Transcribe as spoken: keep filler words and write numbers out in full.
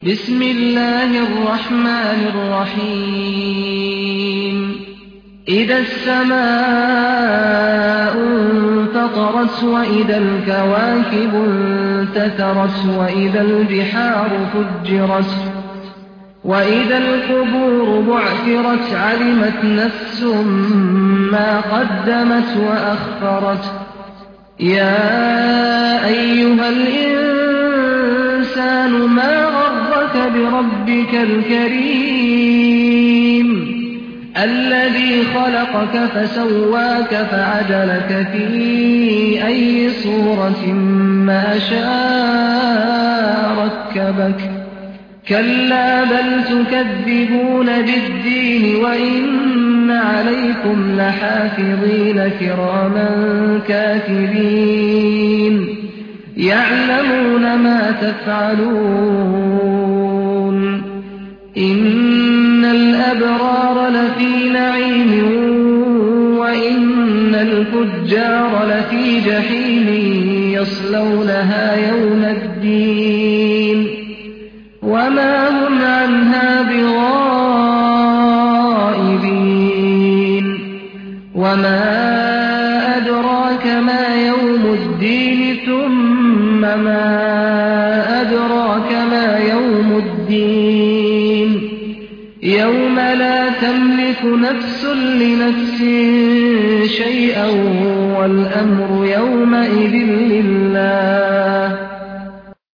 بسم الله الرحمن الرحيم إذا السماء انفطرت وإذا الكواكب انتثرت وإذا البحار فجرت وإذا القبور بعثرت علمت نفس ما قدمت وأخرت يا أيها الإنسان ما غرك بربك الكريم الذي خلقك فسواك فعدلك في أي صورة ما شاء ركبك كلا بل تكذبون بالدين وإن عليكم لحافظين كراما كاتبين يعلمون ما تفعلون إن الأبرار لفي نعيم وإن الفجار لفي جحيم يصلونها يوم الدين وما هم عنها بغائبين وما أدراك ما يوم الدين ثم ما أدراك ما يوم الدين يوم لا تملك نفس لنفس شيئا والأمر يومئذ لله